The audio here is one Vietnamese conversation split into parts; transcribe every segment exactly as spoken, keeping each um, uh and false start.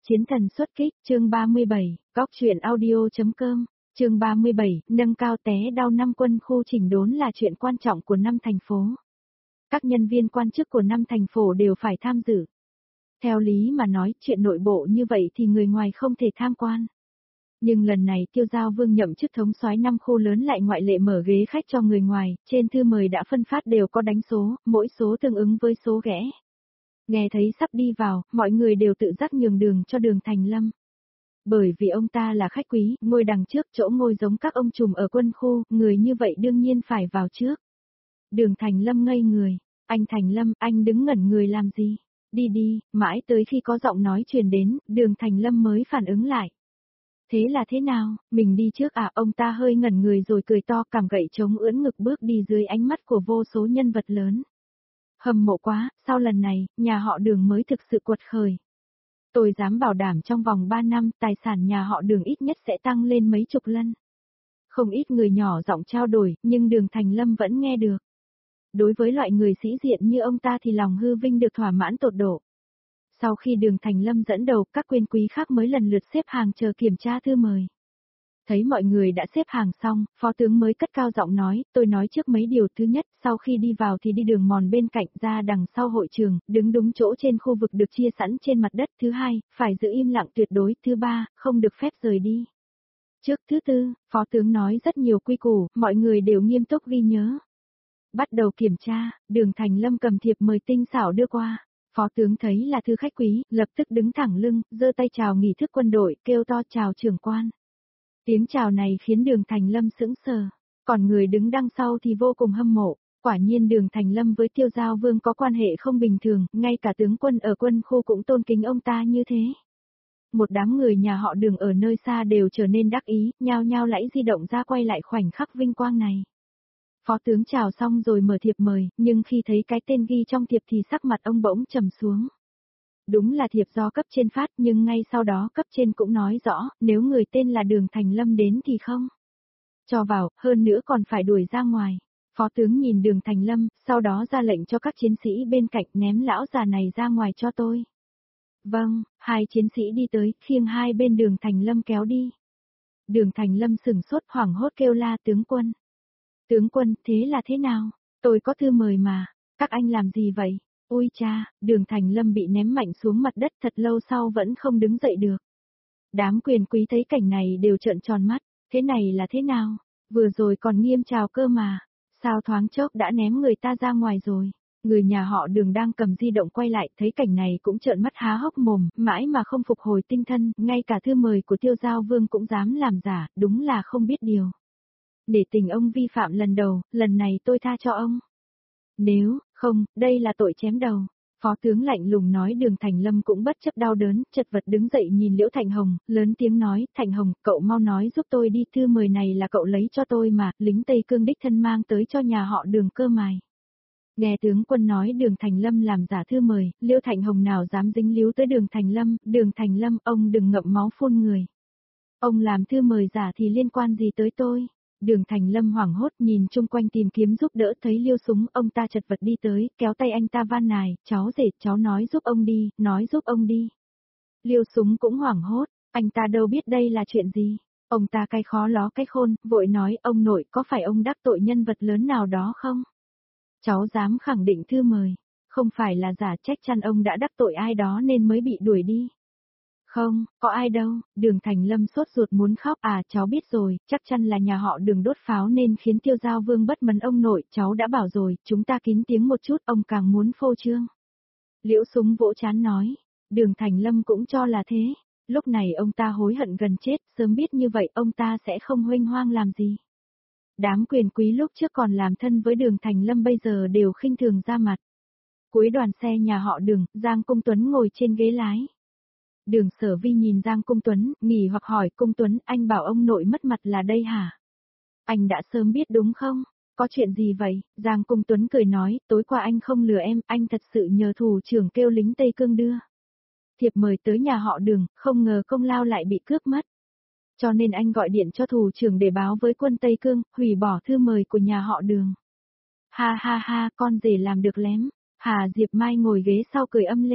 Chiến thần xuất kích, chương ba mươi bảy, góc truyện audio.com, chương ba mươi bảy, nâng cao té đau năm quân khu chỉnh đốn là chuyện quan trọng của năm thành phố. Các nhân viên quan chức của năm thành phố đều phải tham dự. Theo lý mà nói, chuyện nội bộ như vậy thì người ngoài không thể tham quan. Nhưng lần này Tiêu Giao Vương nhậm chức thống soái năm khu lớn lại ngoại lệ mở ghế khách cho người ngoài, trên thư mời đã phân phát đều có đánh số, mỗi số tương ứng với số ghẽ. Nghe thấy sắp đi vào, mọi người đều tự giác nhường đường cho Đường Thành Lâm. Bởi vì ông ta là khách quý, ngồi đằng trước chỗ ngồi giống các ông trùm ở quân khu, người như vậy đương nhiên phải vào trước. Đường Thành Lâm ngây người, anh Thành Lâm, anh đứng ngẩn người làm gì? Đi đi, mãi tới khi có giọng nói truyền đến, Đường Thành Lâm mới phản ứng lại. Thế là thế nào, mình đi trước à? Ông ta hơi ngẩn người rồi cười to, cằm gậy chống ưỡn ngực bước đi dưới ánh mắt của vô số nhân vật lớn. Hâm mộ quá, sau lần này, nhà họ Đường mới thực sự quật khởi. Tôi dám bảo đảm trong vòng ba năm, tài sản nhà họ Đường ít nhất sẽ tăng lên mấy chục lần. Không ít người nhỏ giọng trao đổi, nhưng Đường Thành Lâm vẫn nghe được. Đối với loại người sĩ diện như ông ta thì lòng hư vinh được thỏa mãn tột độ. Sau khi Đường Thành Lâm dẫn đầu, các quyền quý khác mới lần lượt xếp hàng chờ kiểm tra thư mời. Thấy mọi người đã xếp hàng xong, phó tướng mới cất cao giọng nói, tôi nói trước mấy điều. Thứ nhất, sau khi đi vào thì đi đường mòn bên cạnh ra đằng sau hội trường, đứng đúng chỗ trên khu vực được chia sẵn trên mặt đất. Thứ hai, phải giữ im lặng tuyệt đối. Thứ ba, không được phép rời đi. Trước thứ tư, phó tướng nói rất nhiều quy củ, mọi người đều nghiêm túc ghi nhớ. Bắt đầu kiểm tra, Đường Thành Lâm cầm thiệp mời tinh xảo đưa qua. Phó tướng thấy là thư khách quý, lập tức đứng thẳng lưng, giơ tay chào nghi thức quân đội, kêu to chào trưởng quan. Tiếng chào này khiến Đường Thành Lâm sững sờ, còn người đứng đằng sau thì vô cùng hâm mộ. Quả nhiên Đường Thành Lâm với Tiêu Giao Vương có quan hệ không bình thường, ngay cả tướng quân ở quân khu cũng tôn kính ông ta như thế. Một đám người nhà họ Đường ở nơi xa đều trở nên đắc ý, nhao nhao lẫy di động ra quay lại khoảnh khắc vinh quang này. Phó tướng chào xong rồi mở thiệp mời, nhưng khi thấy cái tên ghi trong thiệp thì sắc mặt ông bỗng trầm xuống. Đúng là thiệp do cấp trên phát, nhưng ngay sau đó cấp trên cũng nói rõ, nếu người tên là Đường Thành Lâm đến thì không cho vào, hơn nữa còn phải đuổi ra ngoài. Phó tướng nhìn Đường Thành Lâm, sau đó ra lệnh cho các chiến sĩ bên cạnh ném lão già này ra ngoài cho tôi. Vâng, hai chiến sĩ đi tới, khiêng hai bên Đường Thành Lâm kéo đi. Đường Thành Lâm sửng sốt hoảng hốt kêu la tướng quân. Tướng quân, thế là thế nào? Tôi có thư mời mà, các anh làm gì vậy? Ôi cha, Đường Thành Lâm bị ném mạnh xuống mặt đất thật lâu sau vẫn không đứng dậy được. Đám quyền quý thấy cảnh này đều trợn tròn mắt, thế này là thế nào? Vừa rồi còn nghiêm chào cơ mà, sao thoáng chốc đã ném người ta ra ngoài rồi? Người nhà họ Đường đang cầm di động quay lại thấy cảnh này cũng trợn mắt há hốc mồm, mãi mà không phục hồi tinh thần, ngay cả thư mời của Tiêu Giao Vương cũng dám làm giả, đúng là không biết điều. Để tình ông vi phạm lần đầu, lần này tôi tha cho ông. Nếu, không, đây là tội chém đầu. Phó tướng lạnh lùng nói. Đường Thành Lâm cũng bất chấp đau đớn, chật vật đứng dậy nhìn Liễu Thành Hồng, lớn tiếng nói, Thành Hồng, cậu mau nói giúp tôi đi, thư mời này là cậu lấy cho tôi mà, lính Tây Cương đích thân mang tới cho nhà họ Đường cơ mài. Nghe tướng quân nói Đường Thành Lâm làm giả thư mời, Liễu Thành Hồng nào dám dính líu tới Đường Thành Lâm, Đường Thành Lâm, ông đừng ngậm máu phun người. Ông làm thư mời giả thì liên quan gì tới tôi? Đường Thành Lâm hoảng hốt nhìn chung quanh tìm kiếm giúp đỡ, thấy Liêu Súng, ông ta chật vật đi tới, kéo tay anh ta van nài, cháu rể, cháu nói giúp ông đi, nói giúp ông đi. Liêu Súng cũng hoảng hốt, anh ta đâu biết đây là chuyện gì. Ông ta cay khó ló cái khôn, vội nói, ông nội, có phải ông đắc tội nhân vật lớn nào đó không? Cháu dám khẳng định thư mời, không phải là giả, chắc chắn ông đã đắc tội ai đó nên mới bị đuổi đi. Không, có ai đâu. Đường Thành Lâm sốt ruột muốn khóc. À, cháu biết rồi, chắc chắn là nhà họ Đường đốt pháo nên khiến Tiêu Giao Vương bất mấn ông nội, cháu đã bảo rồi, chúng ta kín tiếng một chút, ông càng muốn phô trương. Liễu Súng vỗ trán nói, Đường Thành Lâm cũng cho là thế, lúc này ông ta hối hận gần chết, sớm biết như vậy ông ta sẽ không huênh hoang làm gì. Đám quyền quý lúc trước còn làm thân với Đường Thành Lâm bây giờ đều khinh thường ra mặt. Cuối đoàn xe nhà họ Đường, Giang Cung Tuấn ngồi trên ghế lái. Đường Sở Vi nhìn Giang Cung Tuấn, nghỉ hoặc hỏi, Cung Tuấn, anh bảo ông nội mất mặt là đây hả? Anh đã sớm biết đúng không? Có chuyện gì vậy? Giang Cung Tuấn cười nói, tối qua anh không lừa em, anh thật sự nhờ thủ trưởng kêu lính Tây Cương đưa thiệp mời tới nhà họ Đường, không ngờ công lao lại bị cướp mất. Cho nên anh gọi điện cho thủ trưởng để báo với quân Tây Cương, hủy bỏ thư mời của nhà họ Đường. Ha ha ha, con rể làm được lém. Hà Diệp Mai ngồi ghế sau cười âm lên.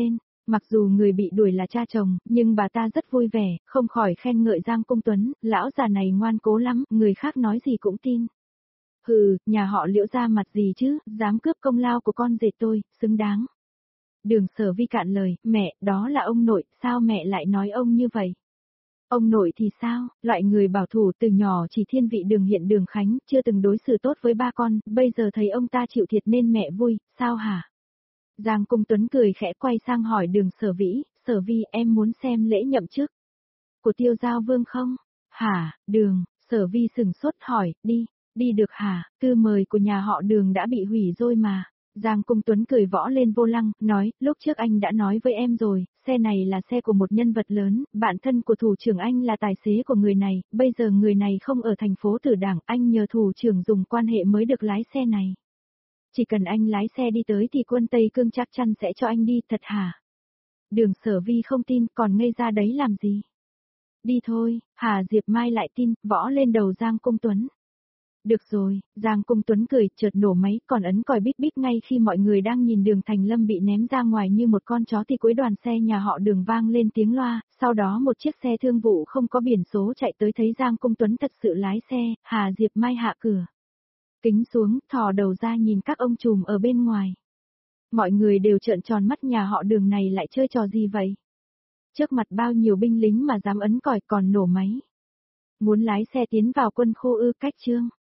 Mặc dù người bị đuổi là cha chồng, nhưng bà ta rất vui vẻ, không khỏi khen ngợi Giang Cung Tuấn, lão già này ngoan cố lắm, người khác nói gì cũng tin. Hừ, nhà họ Liễu ra mặt gì chứ, dám cướp công lao của con rể tôi, xứng đáng. Đường Sở Vi cạn lời, mẹ, đó là ông nội, sao mẹ lại nói ông như vậy? Ông nội thì sao, loại người bảo thủ từ nhỏ chỉ thiên vị Đường Hiện Đường Khánh, chưa từng đối xử tốt với ba con, bây giờ thấy ông ta chịu thiệt nên mẹ vui, sao hả? Giang Cung Tuấn cười khẽ quay sang hỏi Đường Sở Vĩ, Sở Vi em muốn xem lễ nhậm chức của Tiêu Giao Vương không? Hả, Đường, Sở Vi sừng sốt hỏi, đi, đi được hả, thư mời của nhà họ Đường đã bị hủy rồi mà. Giang Cung Tuấn cười võ lên vô lăng, nói, lúc trước anh đã nói với em rồi, xe này là xe của một nhân vật lớn, bạn thân của thủ trưởng anh là tài xế của người này, bây giờ người này không ở thành phố Tử Đảng, anh nhờ thủ trưởng dùng quan hệ mới được lái xe này. Chỉ cần anh lái xe đi tới thì quân Tây Cương chắc chắn sẽ cho anh đi, thật hả? Đường Sở Vi không tin, còn ngây ra đấy làm gì? Đi thôi, Hà Diệp Mai lại tin, võ lên đầu Giang Cung Tuấn. Được rồi, Giang Cung Tuấn cười, chợt nổ máy, còn ấn còi bíp bíp ngay khi mọi người đang nhìn Đường Thành Lâm bị ném ra ngoài như một con chó thì cuối đoàn xe nhà họ Đường vang lên tiếng loa, sau đó một chiếc xe thương vụ không có biển số chạy tới thấy Giang Cung Tuấn thật sự lái xe, Hà Diệp Mai hạ cửa. Kính xuống, thò đầu ra nhìn các ông trùm ở bên ngoài. Mọi người đều trợn tròn mắt, nhà họ Đường này lại chơi trò gì vậy? Trước mặt bao nhiêu binh lính mà dám ấn còi còn nổ máy. Muốn lái xe tiến vào quân khu ư? Cách chương.